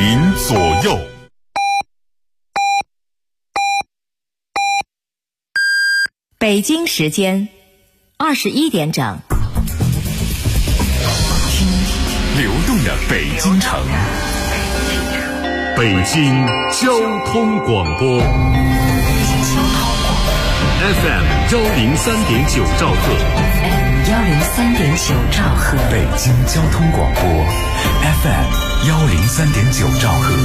您左右。 北京时间21点整， 听流动的北京城，北京交通广播 FM 103.9兆赫 103.9兆赫， 北京交通广播 FM 103.9兆赫。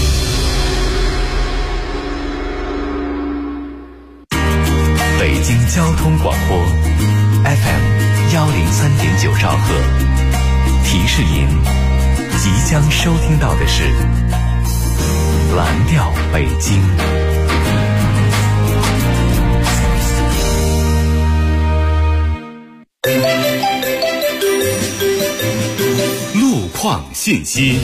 北京交通广播 FM 103.9兆赫，提示您即将收听到的是蓝调北京。路况信息。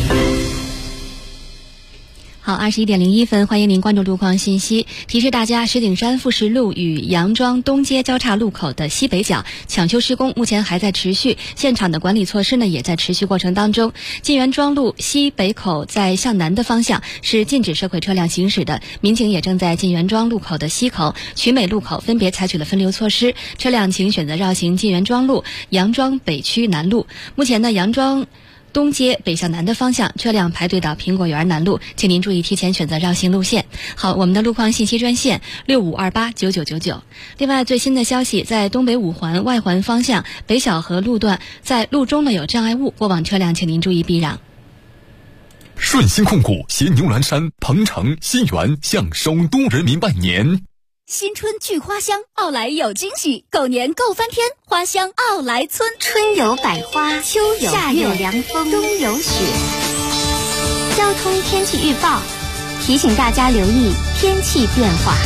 好，21点01分，欢迎您关注路况信息。提示大家，石景山富士路与杨庄东街交叉路口的西北角抢修施工目前还在持续，现场的管理措施呢也在持续过程当中。晋源庄路西北口在向南的方向是禁止涉轨车辆行驶的，民警也正在晋源庄路口的西口、曲美路口分别采取了分流措施，车辆请选择绕行晋源庄路、杨庄北区南路。目前呢，杨庄东街北向南的方向车辆排队到苹果园南路，请您注意提前选择绕行路线。好，我们的路况信息专线65289999。另外，最新的消息，在东北五环外环方向北小河路段，在路中呢有障碍物，过往车辆请您注意避让。 顺鑫控股携牛栏山、鹏城、新源向首都人民拜年。 新春聚花香，奥莱有惊喜，狗年够翻天，花香奥莱村。 春有百花，秋有夏有凉风，冬有雪。交通天气预报提醒大家留意天气变化。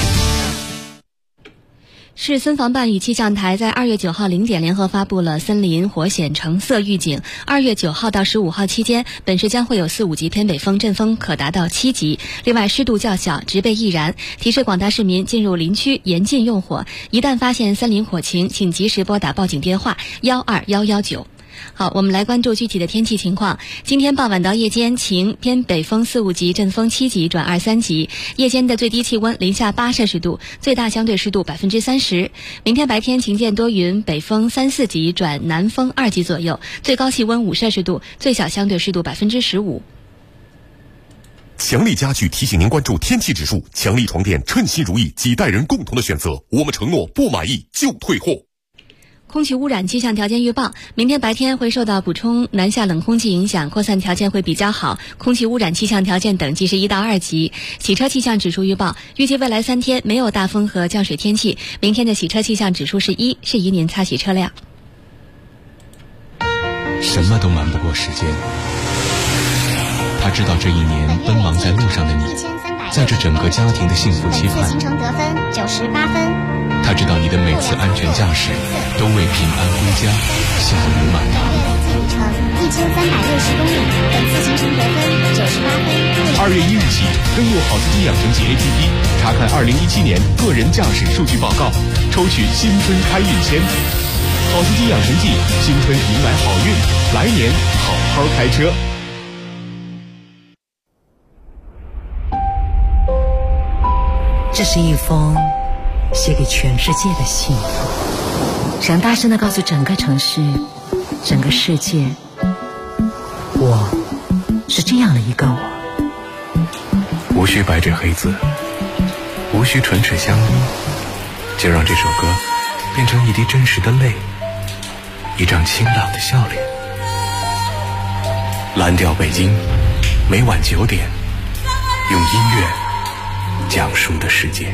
市森防办与气象台在2月9号0点联合发布了森林火险橙色预警。2月9号到15号期间，本市将会有4、5级偏北风，阵风可达到7级。另外，湿度较小，植被易燃，提示广大市民进入林区严禁用火。一旦发现森林火情，请及时拨打报警电话12119。好，我们来关注具体的天气情况。今天傍晚到夜间晴，偏北风4、5级，阵风7级转2、3级。夜间的最低气温零下8摄氏度，最大相对湿度30%。明天白天晴间多云，北风3、4级转南风2级左右，最高气温5摄氏度，最小相对湿度15%。 强力家具提醒您关注天气指数，强力床垫称心如意，几代人共同的选择。我们承诺不满意就退货。 空气污染气象条件预报，明天白天会受到补充南下冷空气影响，扩散条件会比较好，空气污染气象条件等级是1到2级。洗车气象指数预报，预计未来3天没有大风和降水天气，明天的洗车气象指数是1，适宜您擦洗车辆。 什么都瞒不过时间，他知道这一年奔忙在路上的你，在这整个家庭的幸福期盼， 行程得分98分。 他知道你的每次安全驾驶都为平安归家笑如满堂。 路程1360公里，本次行程得分98分。 2月1日起，登录好司机养成记 APP， 查看2017年个人驾驶数据报告，抽取新春开运签。好司机养成记，新春迎来好运，来年好好开车。 这是一封写给全世界的信，想大声地告诉整个城市、整个世界，我是这样的一个我。 无需白纸黑字，无需唇齿相依，就让这首歌变成一滴真实的泪，一张清朗的笑脸。蓝调北京，每晚9点，用音乐讲述的世界。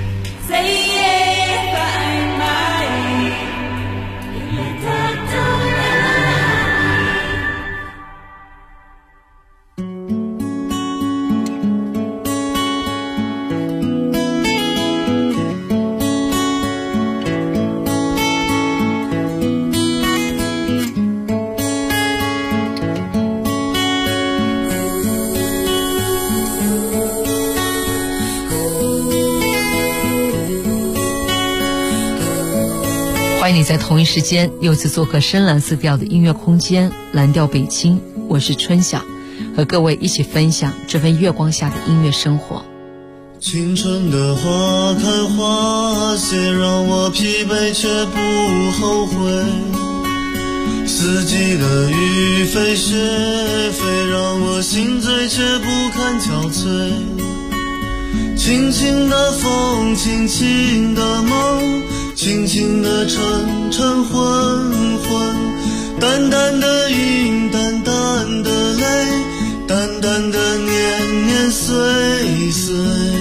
欢迎你在同一时间又次做客深蓝色调的音乐空间蓝调北京，我是春晓。 和各位一起分享这份月光下的音乐生活。 青春的花开花谢，让我疲惫却不后悔，四季的雨飞雪飞，让我心醉却不堪憔悴，轻轻的风，轻轻的梦，轻轻的沉沉昏昏，淡淡的云，淡淡的泪，淡淡的年年岁岁，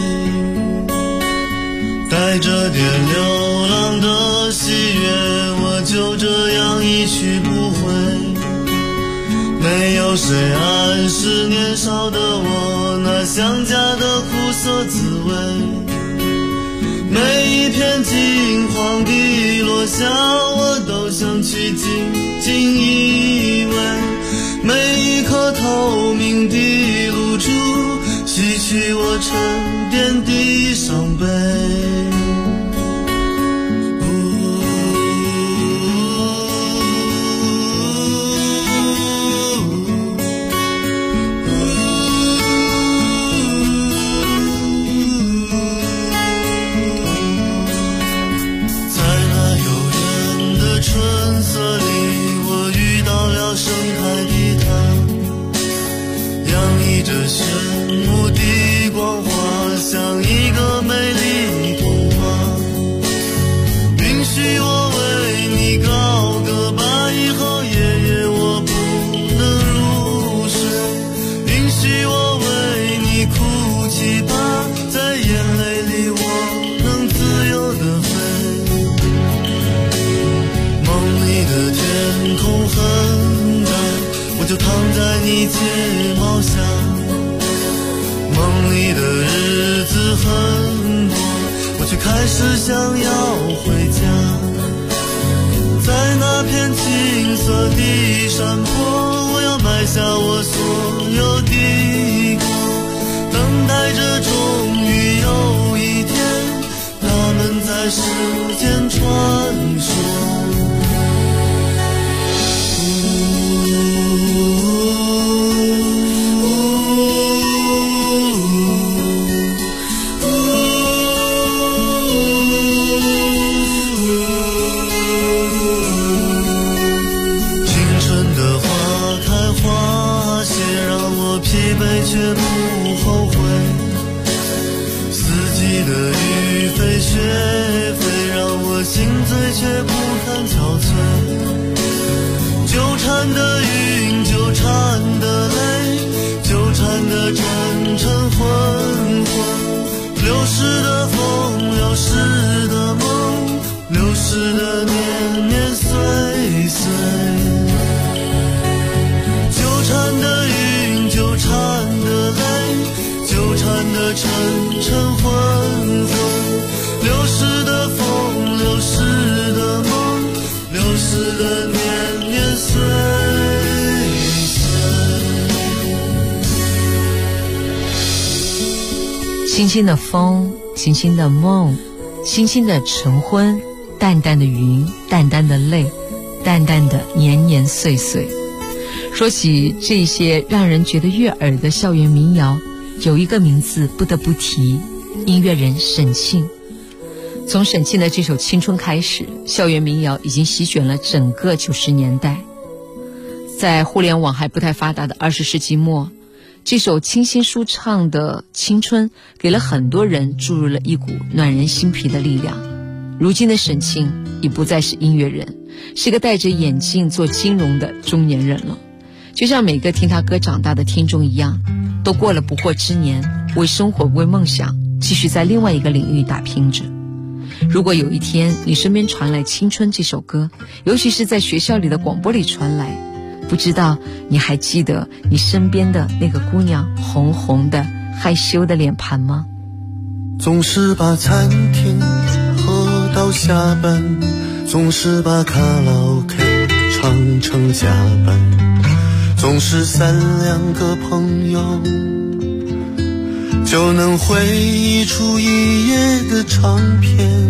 带着点流浪的喜悦，我就这样一去不回，没有谁暗示年少的我那想家的苦涩滋味，每一片金黄的落下，我都想去紧紧依偎，每一颗透明的露珠洗去我沉淀的伤悲。这炫目的光华，像一个美丽童话，允许我为你高歌，把以后夜夜我不能入睡，允许我为你哭泣吧，在眼泪里我能自由地飞，梦里的天空很蓝，我就躺在你睫毛下，梦里的日子很多，我却开始想要回家，在那片青色的山坡，我要埋下我所有的歌，等待着终于有一天，他们在世间传说。却不后悔，四季的雨飞雪飞，让我心醉却不堪憔悴，纠缠的云，纠缠的泪，纠缠的沉沉昏昏，流逝的风，流逝的梦，流逝的年年岁岁，纠缠的云，纠缠的泪，纠缠的沉沉昏昏，流逝的风，流逝的梦，流逝的年年岁岁。 轻轻的风，轻轻的梦，轻轻的晨昏，淡淡的云，淡淡的泪，淡淡的年年岁岁。说起这些让人觉得悦耳的校园民谣，有一个名字不得不提，音乐人沈庆。从沈庆的这首《青春》开始，校园民谣已经席卷了整个90年代。在互联网还不太发达的20世纪末，这首清新舒畅的《青春》给了很多人注入了一股暖人心脾的力量。如今的沈庆已不再是音乐人，是个戴着眼镜做金融的中年人了。就像每个听他歌长大的听众一样，都过了不惑之年，为生活为梦想继续在另外一个领域打拼着。如果有一天你身边传来《青春》这首歌，尤其是在学校里的广播里传来，不知道你还记得你身边的那个姑娘红红的害羞的脸盘吗？ 总是把餐厅喝到下班，总是把卡拉 OK 唱成加班，总是3-2个朋友就能回忆出一夜的长篇，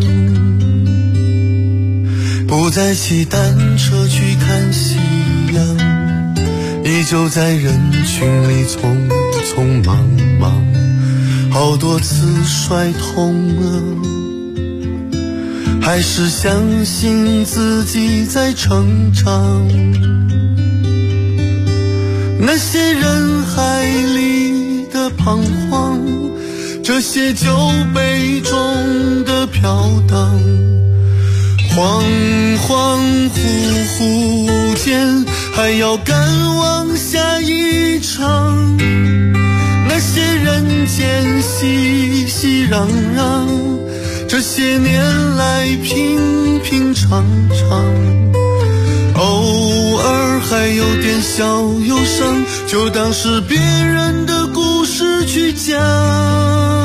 不再骑单车去看夕阳， 依旧在人群里匆匆忙忙，好多次摔痛了，还是相信自己在成长。那些人海里的彷徨，这些酒杯中的飘荡，恍恍惚惚间还要赶往下一场。那些人间熙熙攘攘，这些年来平平常常，偶尔还有点小忧伤，就当是别人的故事去讲。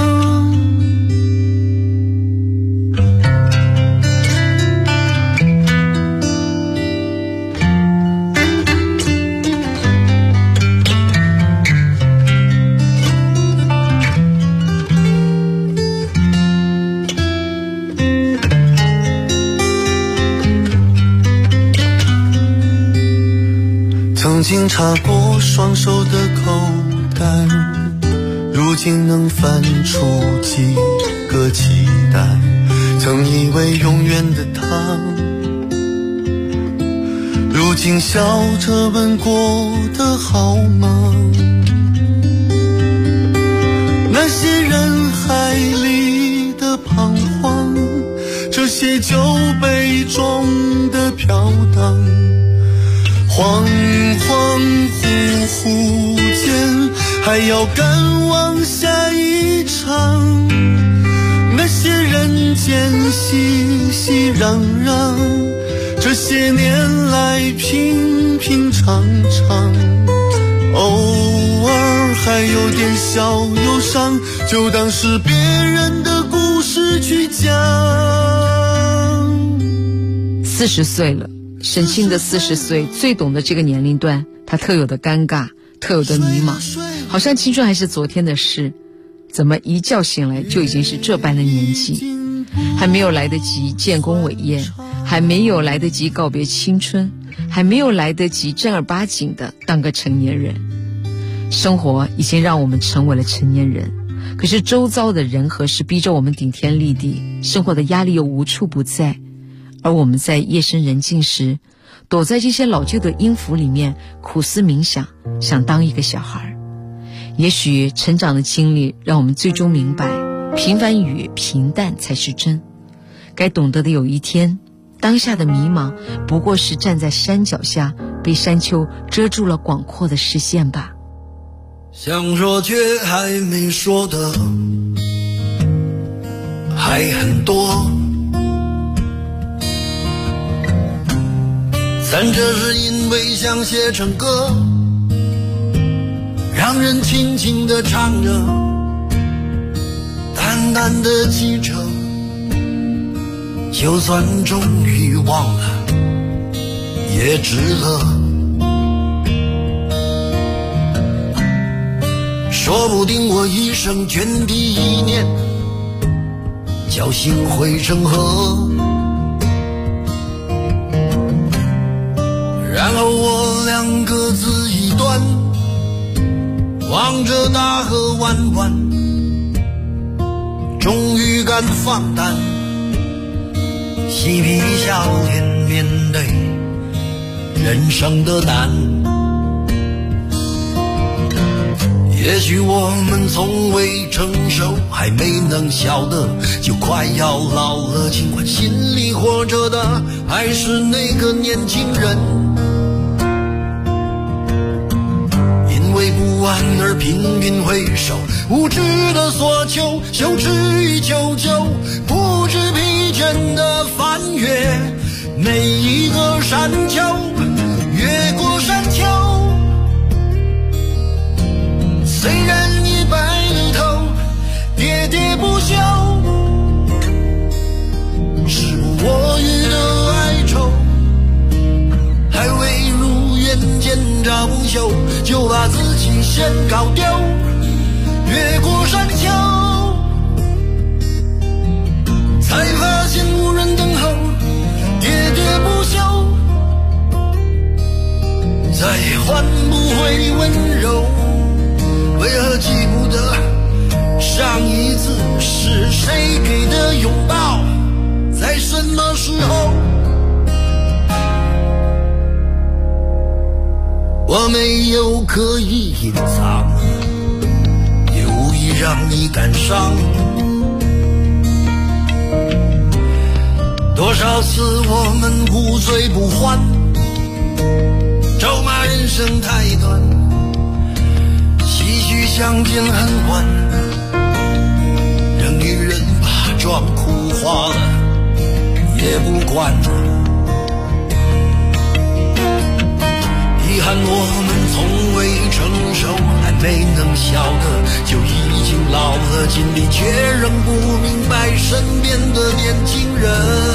曾经插过双手的口袋，如今能翻出几个期待。曾以为永远的他，如今笑着问过得好吗？那些人海里的彷徨，这些酒杯中的飘荡，恍恍惚惚间还要赶往下一场。那些人间熙熙攘攘，这些年来平平常常，偶尔还有点小忧伤，就当是别人的故事去讲。 40岁了，沈庆的40岁最懂得这个年龄段他特有的尴尬，特有的迷茫，好像青春还是昨天的事，怎么一觉醒来就已经是这般的年纪，还没有来得及建功伟业，还没有来得及告别青春，还没有来得及正儿八经的当个成年人。生活已经让我们成为了成年人，可是周遭的人和事逼着我们顶天立地，生活的压力又无处不在。而我们在夜深人静时，躲在这些老旧的音符里面苦思冥想，想当一个小孩。也许成长的经历让我们最终明白，平凡与平淡才是真。该懂得的有一天，当下的迷茫不过是站在山脚下，被山丘遮住了广阔的视线吧。 想说却还没说的还很多，但这是因为想写成歌，让人轻轻地唱着，淡淡的记着，就算终于忘了也值了。说不定我一生涓滴一念，侥幸汇成河，然后我俩各自一端，望着大河弯弯，终于敢放胆嬉皮笑脸面对人生的难。也许我们从未成熟，还没能晓得就快要老了，尽管心里活着的还是那个年轻人，因为不安而频频回首，无知的索求，羞耻与求救，不知疲倦的翻越每一个山丘，越过山丘，虽然已白了头，喋喋不休，是我予的哀愁，还未如愿见着不朽，就把自己先搞丢，越过山丘，才发现无人等候，喋喋不休， 再换不回温柔，为何记不得上一次是谁给的拥抱，在什么时候？我没有刻意隐藏，也无意让你感伤。多少次我们无醉不欢，咒骂人生太短，唏嘘相见恨晚，让女人把妆哭花了也不管。遗憾我们从未成熟，还没能晓得就已经老了，尽力却仍不明白身边的年轻人，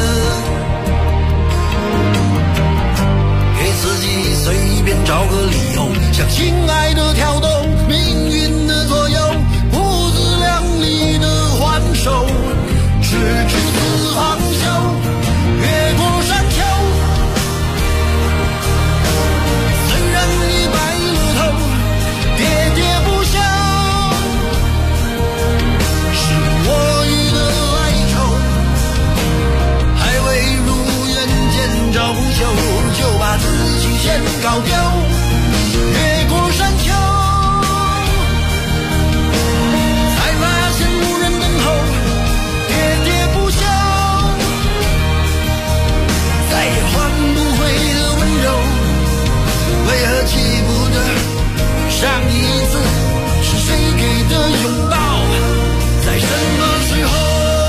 给自己随便找个理由，向亲爱的挑逗命运的左右，不自量力的还手，直至死方休，越过山丘。已白了头，喋喋不休，是我予的哀愁，还未如愿见着不朽，就把自己先搞丢，越过山丘，才发现无人等候，喋喋不休，再也换不回的温柔，为何记不得上一次是谁给的拥抱，在什么时候？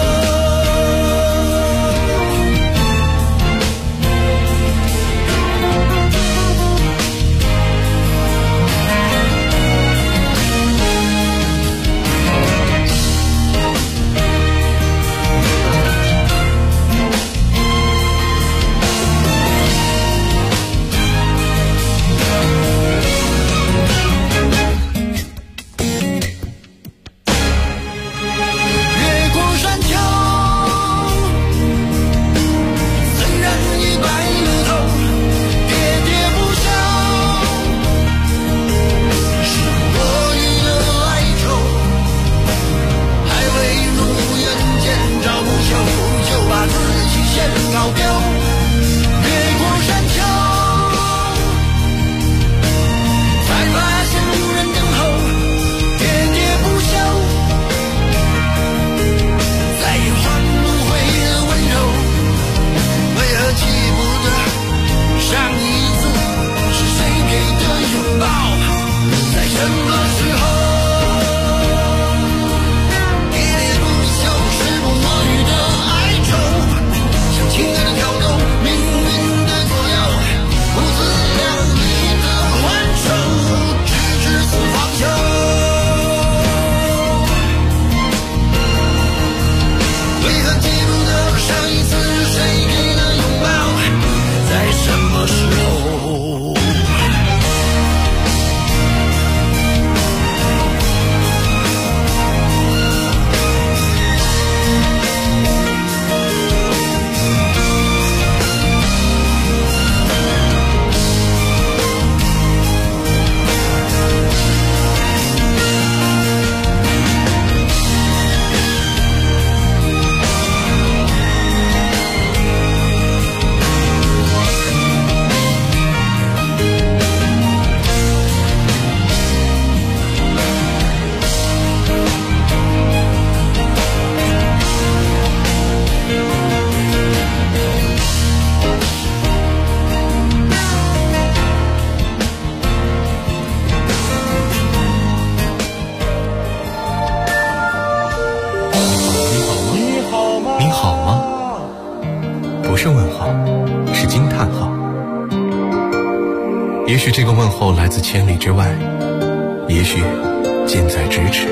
也许这个问候来自千里之外，也许近在咫尺。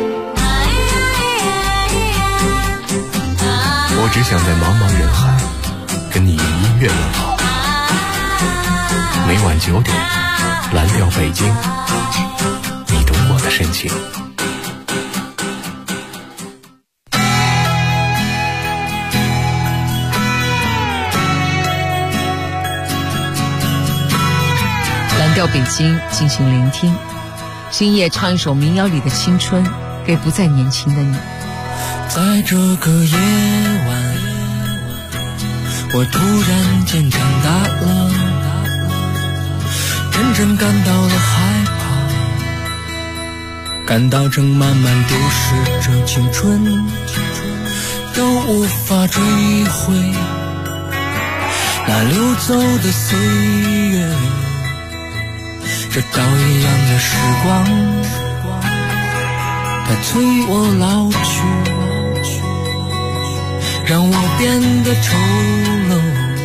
我只想在茫茫人海跟你用音乐问好。每晚9点，蓝调北京，你懂我的深情。 蓝调到北京进行聆听。星夜唱一首民谣里的青春，给不再年轻的你。 在这个夜晚，我突然间长大了，真正感到了害怕，感到正慢慢丢失着青春，都无法追回那流走的岁月，这刀一样的时光，它催我老去，让我变得丑陋，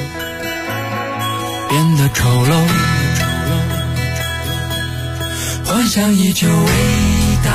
变得丑陋。幻想依旧伟大，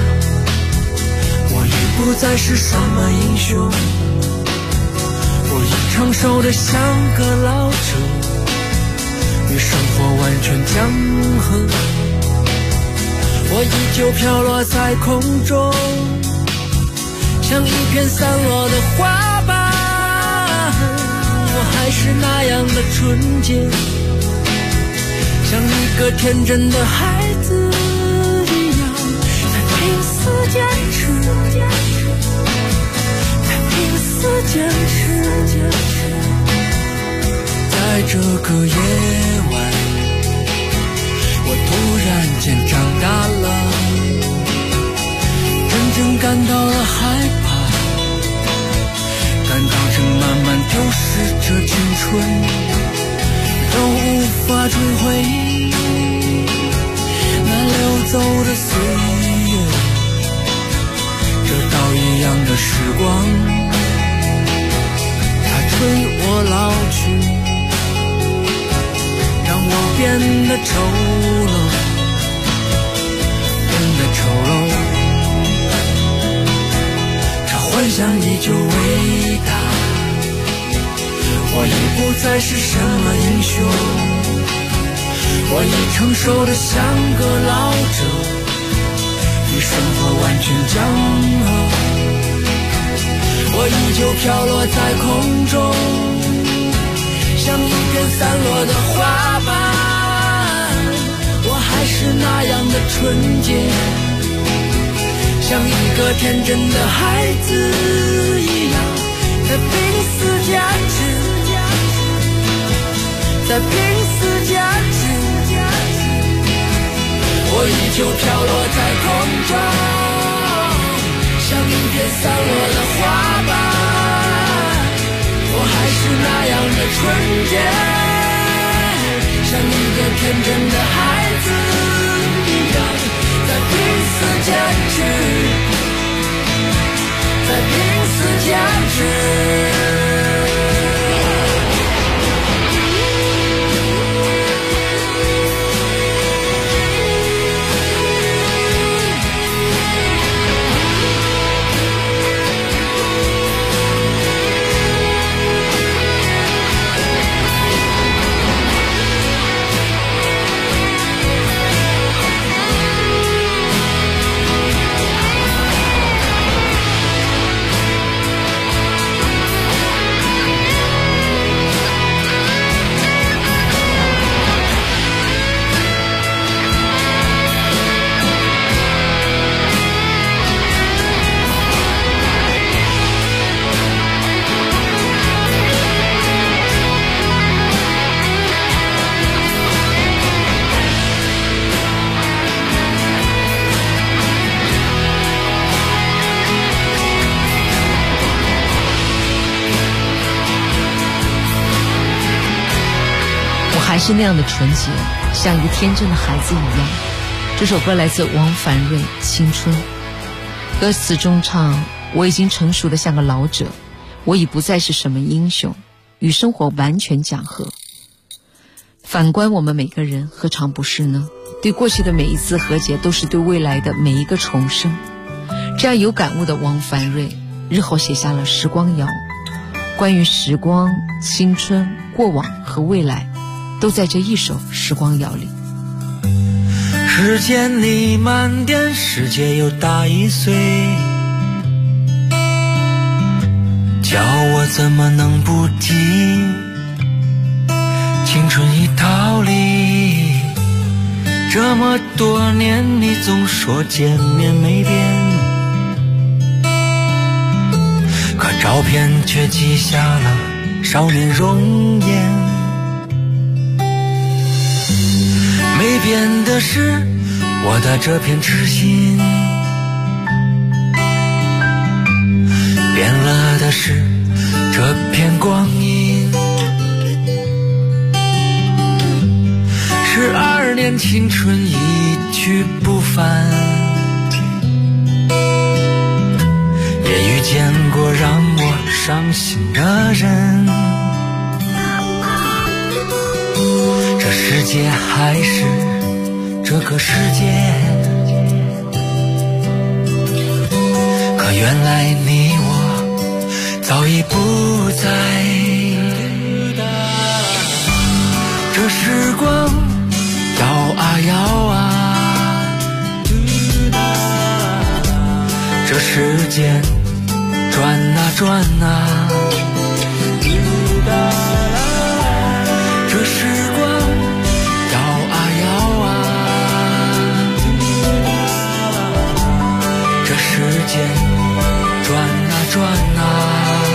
我已不再是什么英雄，我已成熟的像个老者，与生活完全僵和。我依旧飘落在空中，像一片散落的花瓣，我还是那样的纯洁，像一个天真的孩子一样，在拼死坚持，在拼死坚持。在这个夜晚，我突然间长大了，真正感到了害怕，感到正慢慢丢失着青春，都无法追回那流走的岁月，这刀一样的时光，它催我老去，让我变得丑陋，变得丑陋。这幻想依旧伟大，我已不再是什么英雄，我已成熟的像个老者，与生活完全僵和。我依旧飘落在空中，像一片散落的花瓣，我还是那样的纯洁，像一个天真的孩子一样，在拼死坚持，在拼死坚持。我依旧飘落在空中，像一片散落的花瓣，我还是那样的纯洁，像一个天真的孩子一样，在拼死坚持，在拼死坚持。 还是那样的纯洁，像一个天真的孩子一样。这首歌来自王凡瑞《青春》，歌词中唱：我已经成熟的像个老者，我已不再是什么英雄，与生活完全讲和。反观我们每个人，何尝不是呢？对过去的每一次和解，都是对未来的每一个重生。这样有感悟的王凡瑞日后写下了《时光谣》，关于时光、青春、过往和未来，都在这一首《时光谣》里。 时间里慢点，世界又大一岁，叫我怎么能不听？青春已逃离， 这么多年你总说见面没变，可照片却记下了少年容颜。没变的是我的这片痴心，变了的是这片光阴。12年青春一去不返，也遇见过让我伤心的人。这世界还是这个世界，可原来你我早已不在。这时光摇啊摇啊，这时间转啊转啊，这时光摇啊摇啊，这时间转啊转啊。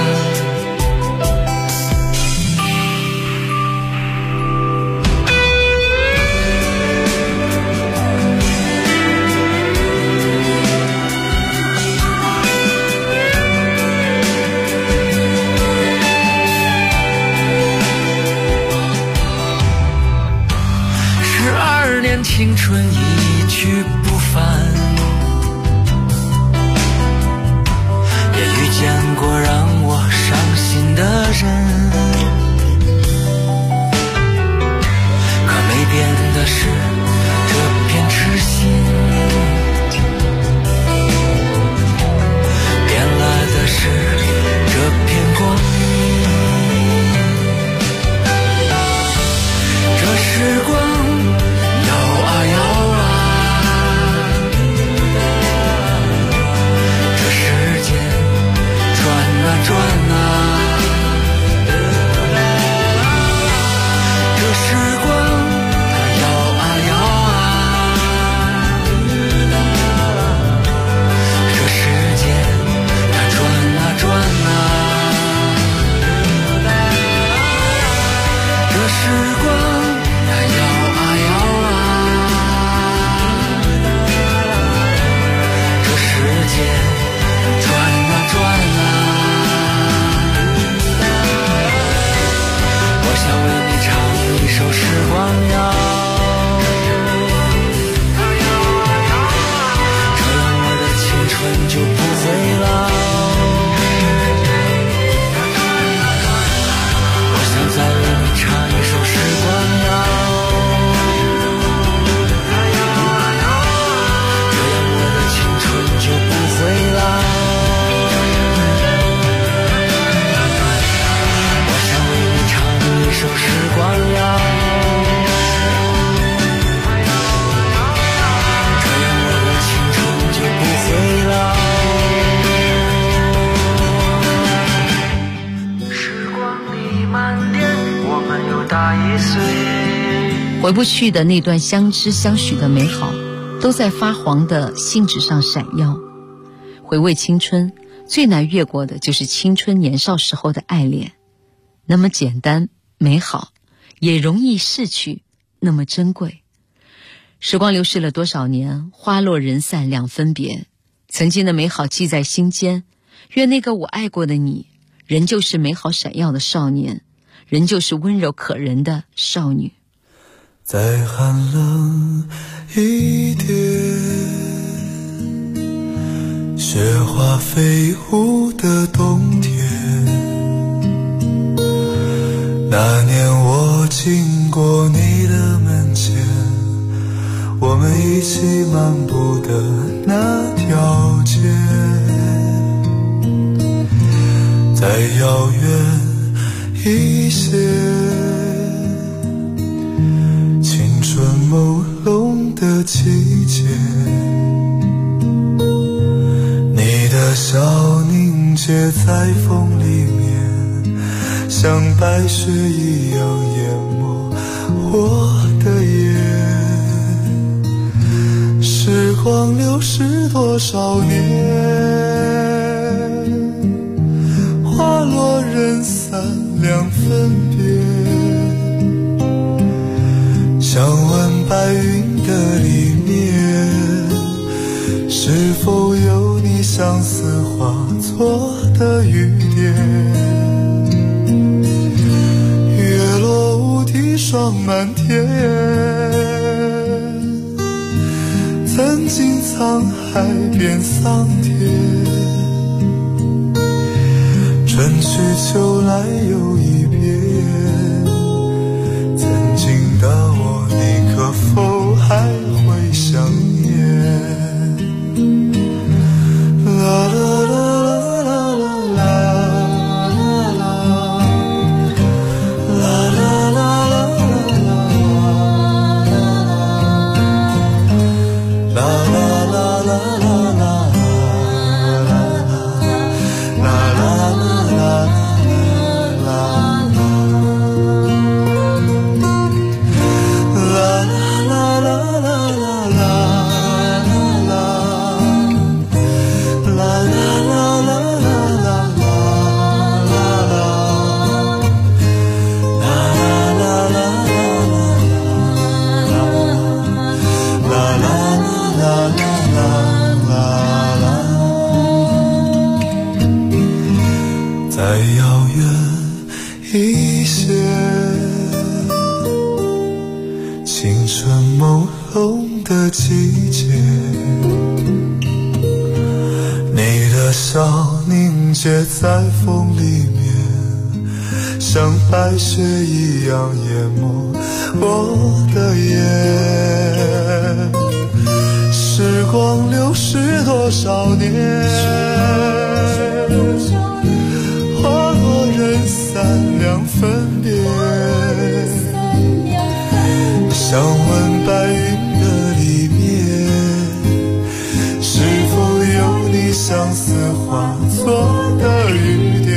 青春一去不返，也遇见过让我伤心的人，可没变的是这片痴心，变了的是这片光阴。这时光转啊，这时光它摇啊摇啊，这时间它转啊转啊，这时光它摇啊摇啊，这时间转啊转啊。我想为你唱一首时光谣，这样我的青春就不会老。我想再为你唱一首时光谣，这样我的青春就不会老。一首时光谣，这样我的青春就不会老。时光里漫年，我们又大一岁。 回不去的那段相知相许的美好，都在发黄的信纸上闪耀。回味青春，最难越过的就是青春年少时候的爱恋，那么简单美好，也容易逝去，那么珍贵。时光流逝了多少年，花落人散两分别，曾经的美好记在心间。愿那个我爱过的你，仍旧是美好闪耀的少年，仍旧是温柔可人的少女。 再寒冷一点，雪花飞舞的冬天，那年我经过你的门前，我们一起漫步的那条街，再遥远一些，青春朦胧的季节，你的笑凝结在风里面，像白雪一样淹没我的眼。 光流逝多少年，花落人散两分别。想问白云的里面，是否有你相思化作的雨点？月落乌啼霜满天，曾经沧海变桑田，春去秋来又一遍。曾经的我，你可否还会想念？啦啦啦啦啦啦啦啦啦啦啦啦再遥远一些，青春朦胧的季节，你的笑凝结在风里面，像白雪一样淹没我的眼。时光流逝多少年，花落人散两分别。想问白云的里面，是否有你相思化作的雨点？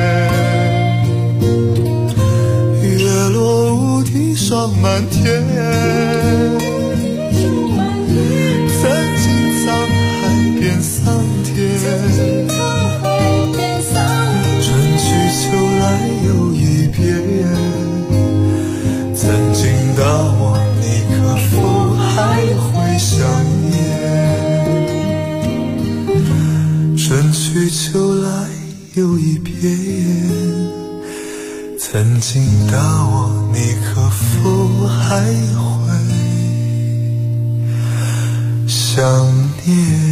月落乌啼霜满天，曾经沧海变桑田，春去秋来又一遍。曾经的我，你可否还会想念？春去秋来又一遍。曾经的我，你可否还会想念？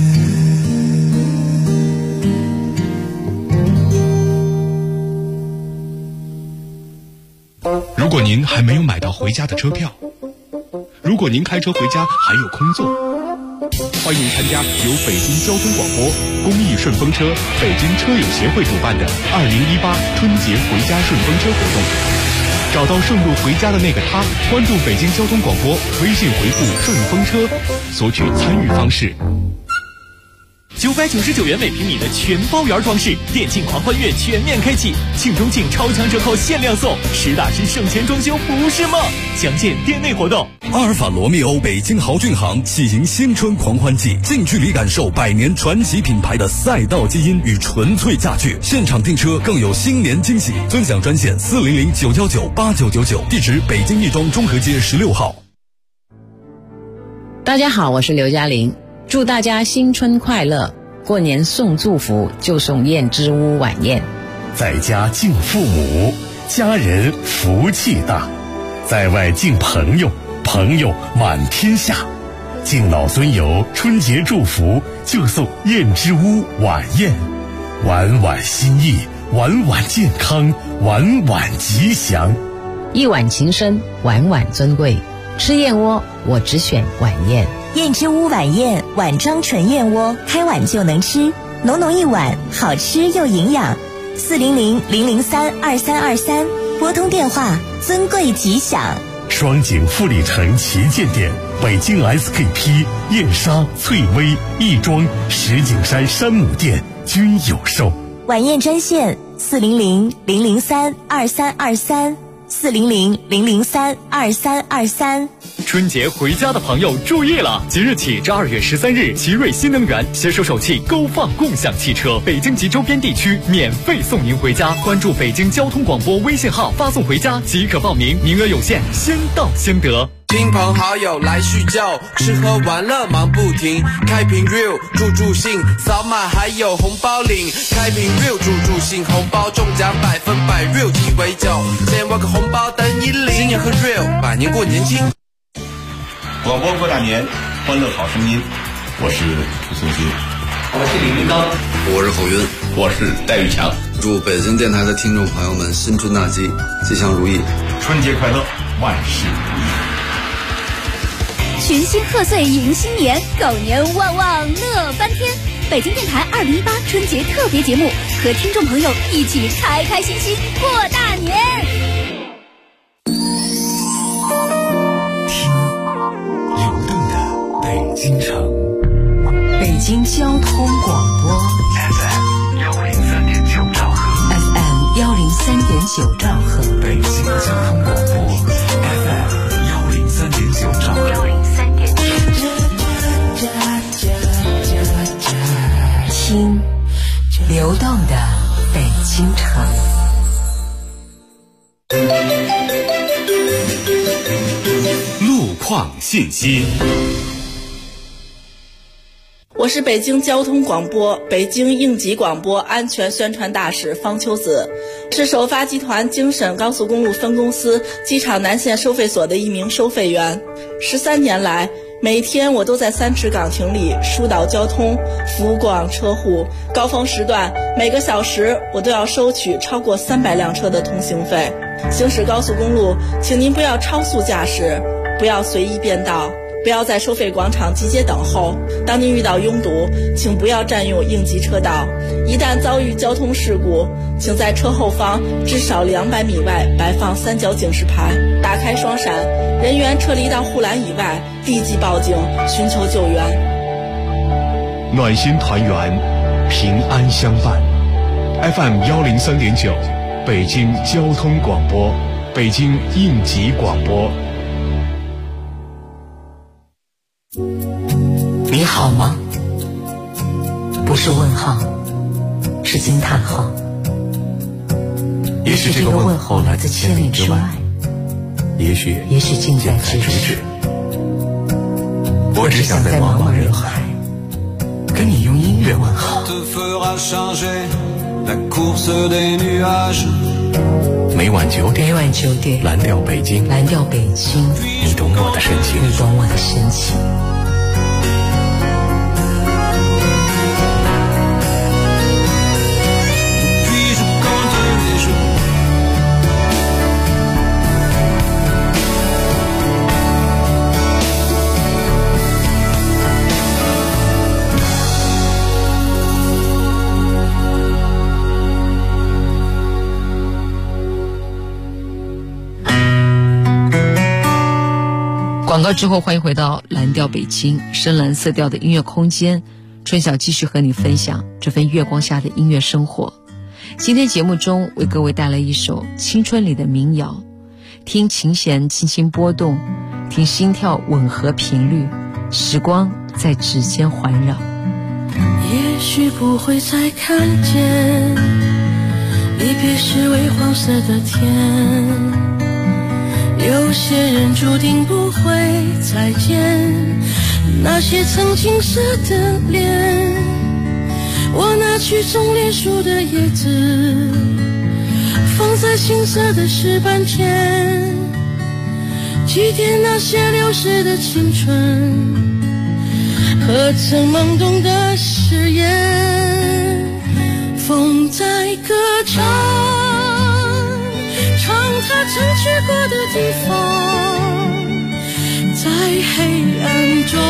如果您还没有买到回家的车票，如果您开车回家还有空座，欢迎参加由北京交通广播、公益顺风车、北京车友协会主办的2018春节回家顺风车活动。找到顺路回家的那个他，关注北京交通广播，微信回复顺风车，索取参与方式。 999元每平米的全包圆装饰，电竞狂欢月全面开启，庆中庆超强折扣限量送，实打实省钱装修不是梦。详见店内活动。 阿尔法罗密欧北京豪骏行喜迎新春狂欢季，近距离感受百年传奇品牌的赛道基因与纯粹驾趣，现场订车更有新年惊喜。尊享专线400-919-8999，地址北京亦庄中和街16号。 大家好，我是刘嘉玲，祝大家新春快乐。过年送祝福就送燕之屋晚宴， 在家敬父母，家人福气大；在外敬朋友，朋友满天下。敬老尊游，春节祝福就送燕之屋晚宴，晚晚心意，晚晚健康，晚晚吉祥。 一碗情深，晚晚尊贵。吃燕窝，我只选晚宴。 燕之屋晚宴，碗装纯燕窝，开碗就能吃，浓浓一碗，好吃又营养。400-003-2323，拨通电话，尊贵吉祥。 双井富力城旗舰店、北京 SKP、燕莎、翠微、亦庄、石景山山姆店均有售。 晚宴专线400-003-2323，400-003-2323。 春节回家的朋友注意了，即日起至2月13日，奇瑞新能源携手首汽勾放共享汽车，北京及周边地区免费送您回家。关注北京交通广播微信号，发送回家即可报名，名额有限，先到先得。 亲朋好友来叙旧，吃喝玩乐忙不停。开瓶 real 助兴，扫码还有红包领。开瓶 real 助兴，红包中奖100%， real 鸡尾酒，先挖个红包等你领。新年喝 real， 百年过年轻。 广播过大年，欢乐好声音。我是涂松金， 我是李云刚， 我是侯云， 我是戴玉强。 祝北京电台的听众朋友们新春大吉，吉祥如意， 春节快乐，万事如意。 群星贺岁迎新年，狗年旺旺乐翻天。北京电台2018春节特别节目，和听众朋友一起开开心心过大年。 听流动的北京城， 北京交通广播 FM 103.9兆赫 FM 103.9兆赫， 北京交通广播 FM 103.9兆赫。 听流动的北京城。 路况信息。 我是北京交通广播北京应急广播安全宣传大使方秋子，是首发集团京沈高速公路分公司机场南线收费所的一名收费员。13年来，每天我都在3池岗亭里疏导交通，服务过往车户。高峰时段，每个小时我都要收取超过300辆车的通行费。行驶高速公路，请您不要超速驾驶，不要随意变道，不要在收费广场集结等候。当您遇到拥堵，请不要占用应急车道。一旦遭遇交通事故，请在车后方至少200米外摆放3角警示牌，打开双闪，人员撤离到护栏以外，立即报警寻求救援。 暖心团圆，平安相伴。FM 103.9，北京交通广播，北京应急广播。 你好吗？不是问号，是惊叹号。 也许这个问候来自千里之外，也许近在咫尺。我只想在茫茫人海跟你用音乐问好。每晚9点，蓝调北京，你懂我的深情。 广告之后，欢迎回到蓝调北京，深蓝色调的音乐空间。春晓继续和你分享这份月光下的音乐生活。今天节目中为各位带来一首青春里的民谣，听琴弦轻轻波动，听心跳吻合频率，时光在指尖环绕。 也许不会再看见离别时微黄色的天，有些人注定不会再见，那些曾经涩的脸。我拿去种莲树的叶子，放在青涩的石板前，祭奠那些流逝的青春和曾懵懂的誓言。风在歌唱，唱它曾去过的地方，在黑暗中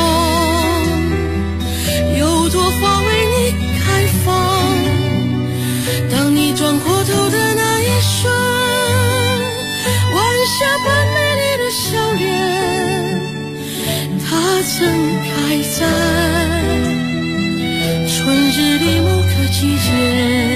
有朵花为你开放。当你转过头的那一瞬，晚霞般美丽的笑脸，它曾开在春日里某个季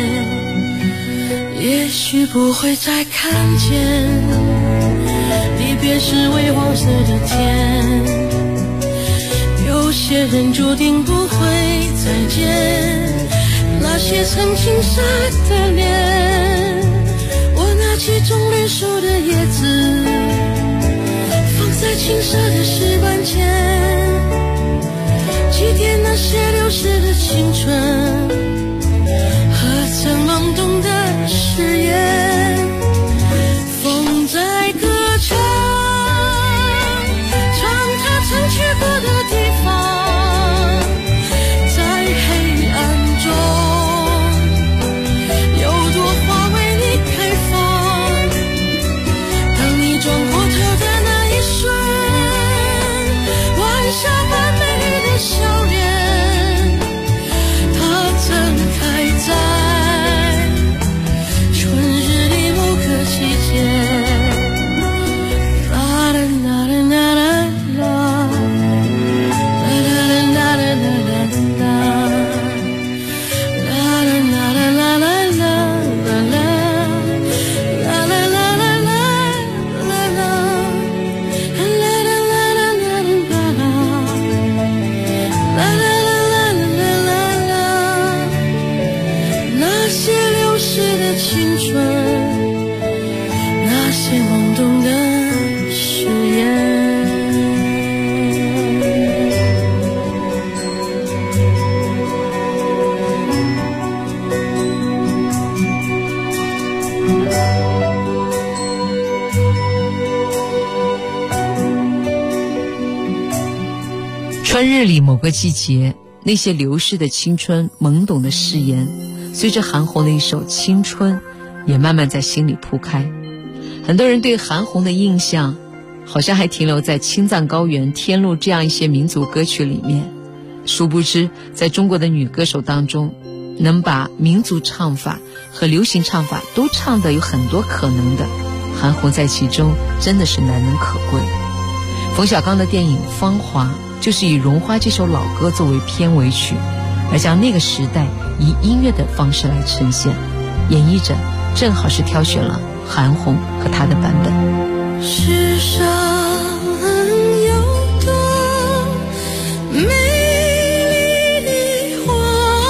节。也许不会再看见离别是微黄色的天，有些人注定不会再见，那些曾青涩的脸，我拿起种绿树的叶子，放在青涩的石板前，祭奠那些流逝的青春，何曾懵懂的誓言。风在歌唱，唱它曾去过的地方，在黑暗中有朵花为你开放，当你转过头的那一瞬，晚霞般美丽的笑脸，它曾开在春日里某个季节。 春日里某个季节，那些流逝的青春，懵懂的誓言，随着韩红的一首《青春》也慢慢在心里铺开。很多人对韩红的印象好像还停留在青藏高原、天路这样一些民族歌曲里面，殊不知在中国的女歌手当中，能把民族唱法和流行唱法都唱得有很多可能的，韩红在其中真的是难能可贵。冯小刚的电影《芳华》就是以《绒花》这首老歌作为片尾曲，而将那个时代以音乐的方式来呈现，演绎着正好是挑选了韩红和她的版本。 世上有多美丽的花，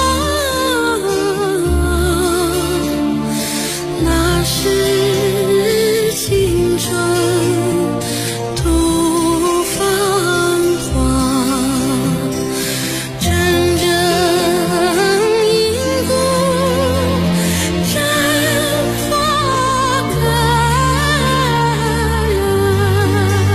那是青春多繁华，真正因故绽放的人，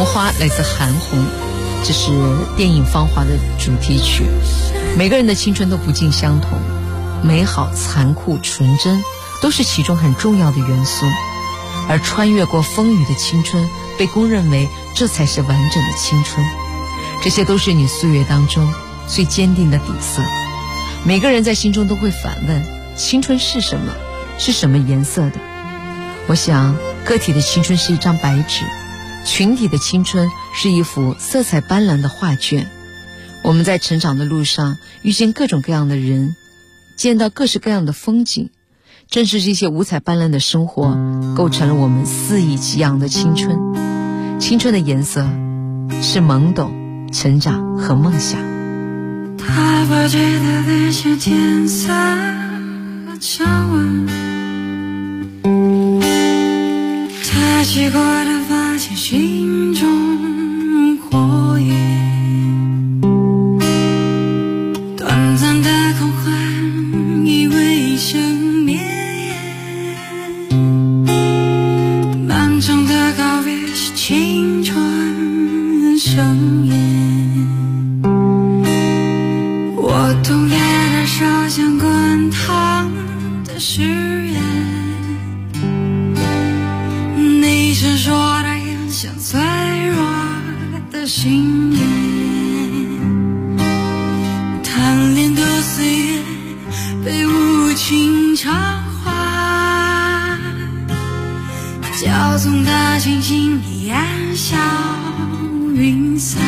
花来自韩红，这是电影《芳华》的主题曲。每个人的青春都不尽相同，美好、残酷、纯真都是其中很重要的元素，而穿越过风雨的青春被公认为这才是完整的青春。这些都是你岁月当中最坚定的底色。每个人在心中都会反问，青春是什么？是什么颜色的？我想个体的青春是一张白纸，群体的青春是一幅色彩斑斓的画卷。我们在成长的路上遇见各种各样的人，见到各式各样的风景，正是这些五彩斑斓的生活构成了我们肆意激昂的青春。青春的颜色是懵懂、成长和梦想。 他不记得那些天色和皱纹，他奇怪地发现心中火焰，短暂的空幻以为生灭，漫长的告别是青春盛宴。我冬夜的手像滚烫的誓言，你闪烁的眼像脆弱的心愿，贪恋的岁月被无情偿还，骄纵的清醒已烟消云散。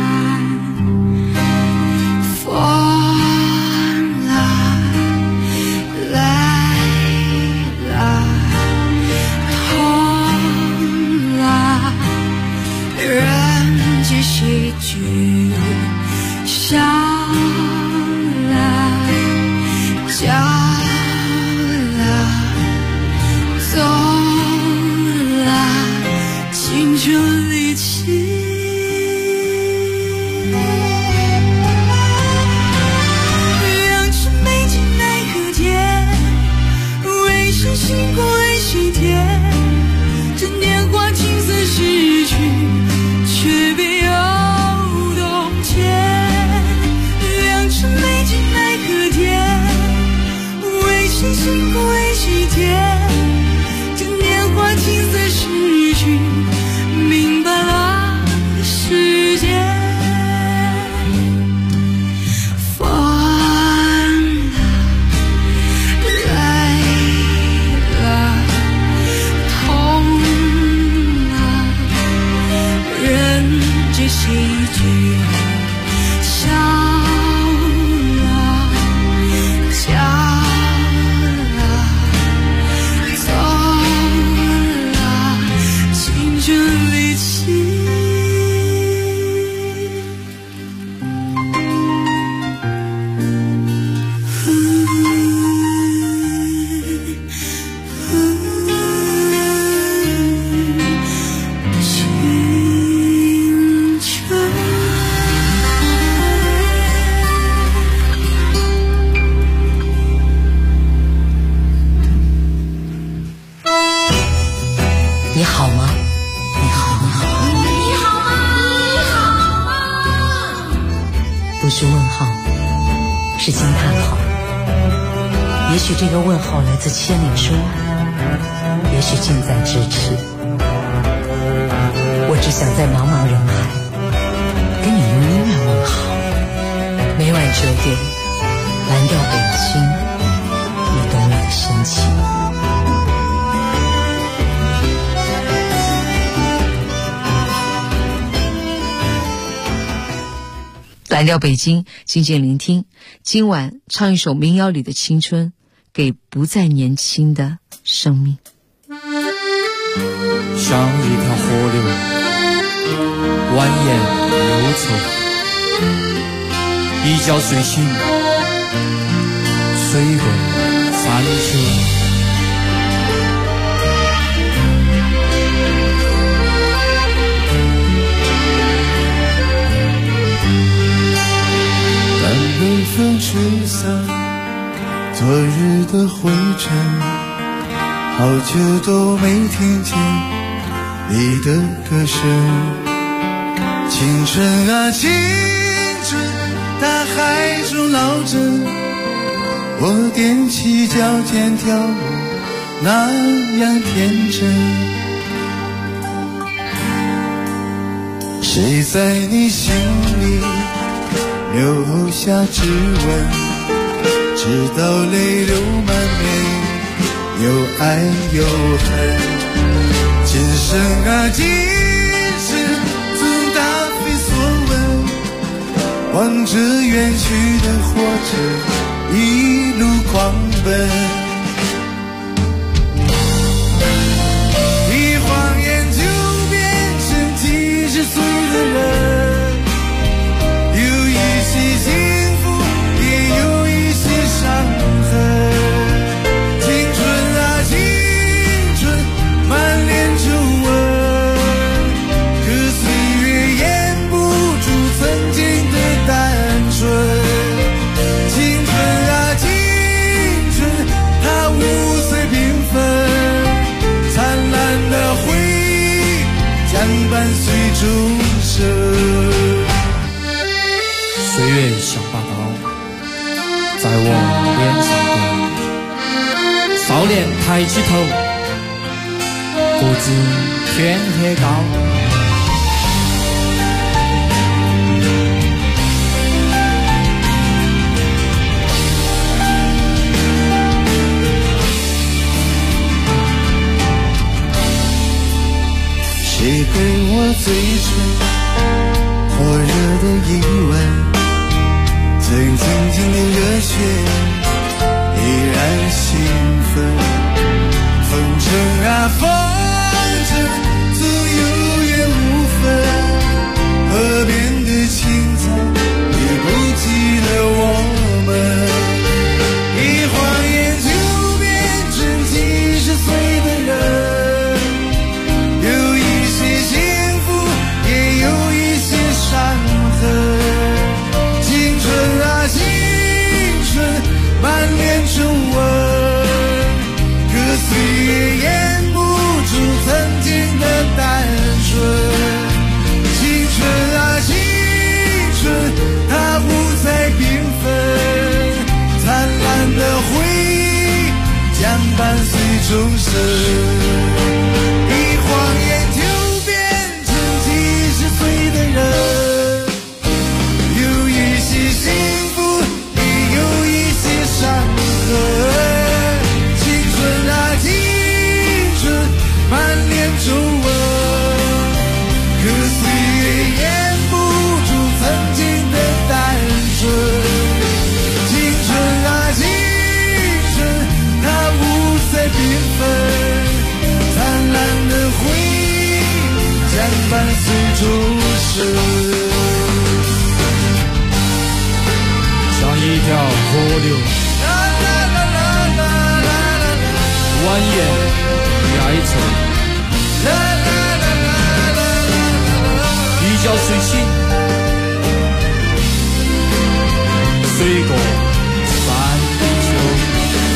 喜剧笑了，笑了，走了，青春离奇。让这美景奈何天，为谁辛苦为谁甜，这年华青涩逝去，却别辛苦为谁甜，这年华青涩逝去，明白了世界疯了，累了，痛了，人皆喜剧笑了，笑你好吗？你好，你好， 你好吗？你好吗？ 不是问号，是惊叹号。也许这个问号来自千里之外，也许近在咫尺。我只想在茫茫人海，跟你用音乐问好。每晚9点，蓝调北京，你懂我的深情。 蓝调北京，静静聆听。今晚唱一首民谣里的青春，给不再年轻的生命。 像一条河流，蜿蜒忧愁，一觉睡醒，水过山丘。 冷风吹散昨日的灰尘，好久都没听见你的歌声。 青春啊青春，大海中捞着，我踮起脚尖跳舞，那样天真。谁在你心里留下指纹，直到泪流满面，有爱有恨。今生啊今世，总答非所问，望着远去的火车一路狂奔。一晃眼就变成几十岁的人，有一些幸福，也有一些伤痕。青春啊青春，满脸皱纹，可岁月掩不住曾经的单纯。青春啊青春，它五彩缤纷，灿烂的回忆将伴随终生。 岁月像把刀在我脸上割，少年抬起头，不知天黑高。 谁给我嘴唇火热的一吻，曾经的热血依然兴奋。风筝啊风筝，总有缘无分，河边的青草也不记得我们。一晃眼就变成几十岁的人，有一些幸福，也有一些伤痕。青春啊青春，满脸皱纹，可岁月掩不住曾经的单纯。青春啊青春，它五彩缤纷，灿烂的回忆将伴随终生。一晃眼就变成几十岁的人，有一些幸福，也有一些伤痕。青春啊青春，满脸皱纹，可岁月掩不住曾经的单纯。青春啊青春，它五彩缤纷，灿烂的回忆将伴随终生。 像一条河流，蜿蜒哀愁，一觉睡醒，水过三里秋。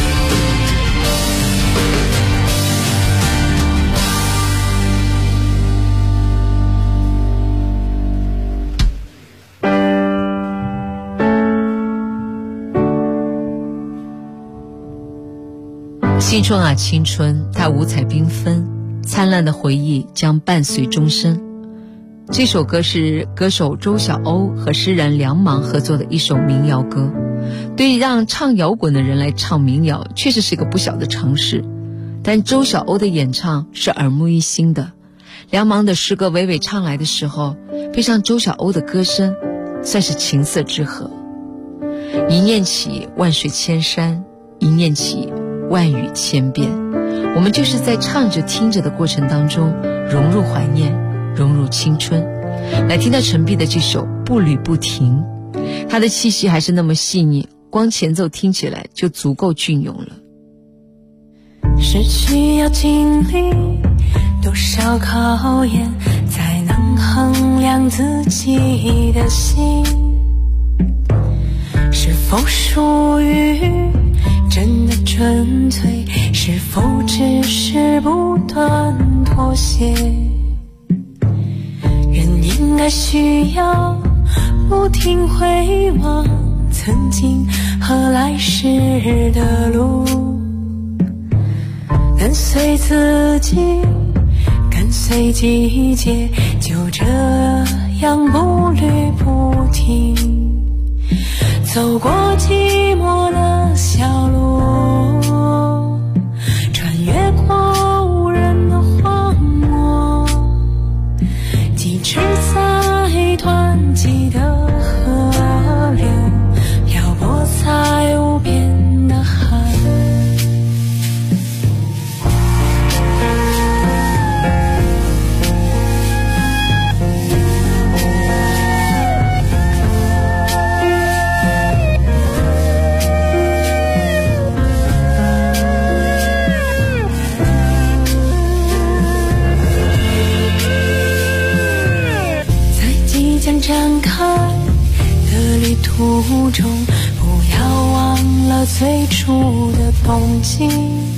青春啊青春，它五彩缤纷，灿烂的回忆将伴随终身。这首歌是歌手周晓鸥和诗人梁芒合作的一首民谣歌。对于让唱摇滚的人来唱民谣，确实是个不小的尝试，但周晓鸥的演唱是耳目一新的。梁芒的诗歌娓娓唱来的时候，配上周晓鸥的歌声，算是琴瑟之和。一念起万水千山，一念起万语千变，我们就是在唱着听着的过程当中融入怀念，融入青春。来听到陈碧的这首步履不停，它的气息还是那么细腻，光前奏听起来就足够隽永了。 失去要经历多少考验，才能衡量自己的心是否属于真的纯粹，是否只是不断妥协。人应该的需要，不停回望曾经和来时的路，跟随自己，跟随季节，就这样步履不停，走过寂寞的小路，穿越过无人的荒漠，疾驰在湍急的河流，漂泊在无边的海。展开的旅途中，不要忘了最初的动机，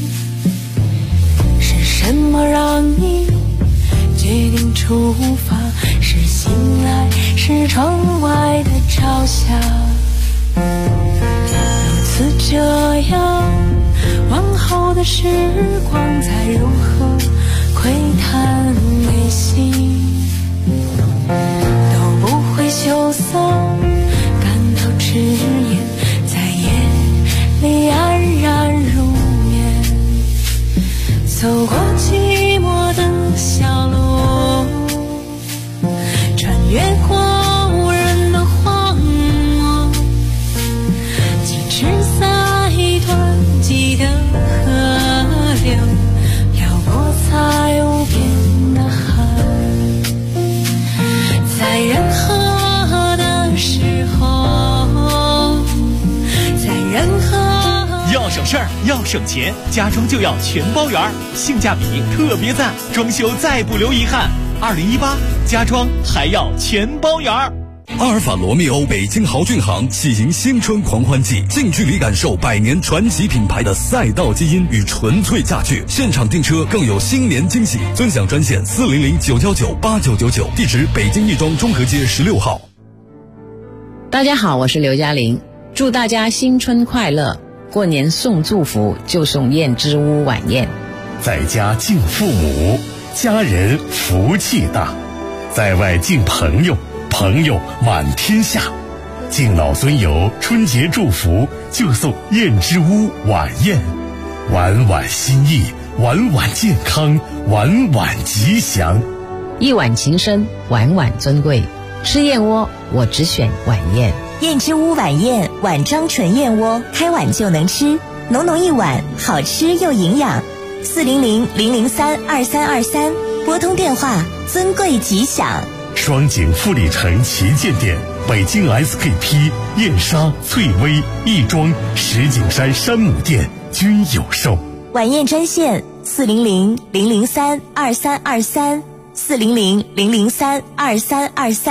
是什么让你决定出发？是醒来，是窗外的朝霞。如此这样，往后的时光再如何窥探内心，羞涩感到迟延，在夜里安然入眠，走过寂寞的小路，穿越过无人的荒漠，疾驰在湍急的河流，漂泊在无边的海，在任何要省事儿，要省钱，家装就要全包圆，性价比特别赞，装修再不留遗憾。2018家装还要全包圆。 阿尔法罗密欧北京豪骏行喜迎新春狂欢季，近距离感受100年传奇品牌的赛道基因与纯粹驾趣，现场订车更有新年惊喜。尊享专线400-919-8999，地址北京亦庄中和街16号。 大家好，我是刘嘉玲，祝大家新春快乐。过年送祝福就送燕之屋晚宴， 在家敬父母，家人福气大；在外敬朋友，朋友满天下。敬老尊游春节祝福就送燕之屋晚宴，晚晚心意，晚晚健康，晚晚吉祥。 一碗情深，晚晚尊贵。吃燕窝我只选晚宴。 燕之屋晚宴，碗装纯燕窝，开碗就能吃，浓浓一碗，好吃又营养。400-003-2323，拨通电话，尊贵吉祥。 双井富力城旗舰店，北京 SKP、燕莎、翠微、亦庄、石景山山姆店均有售。 晚宴专线400-003-2323，400-003-2323。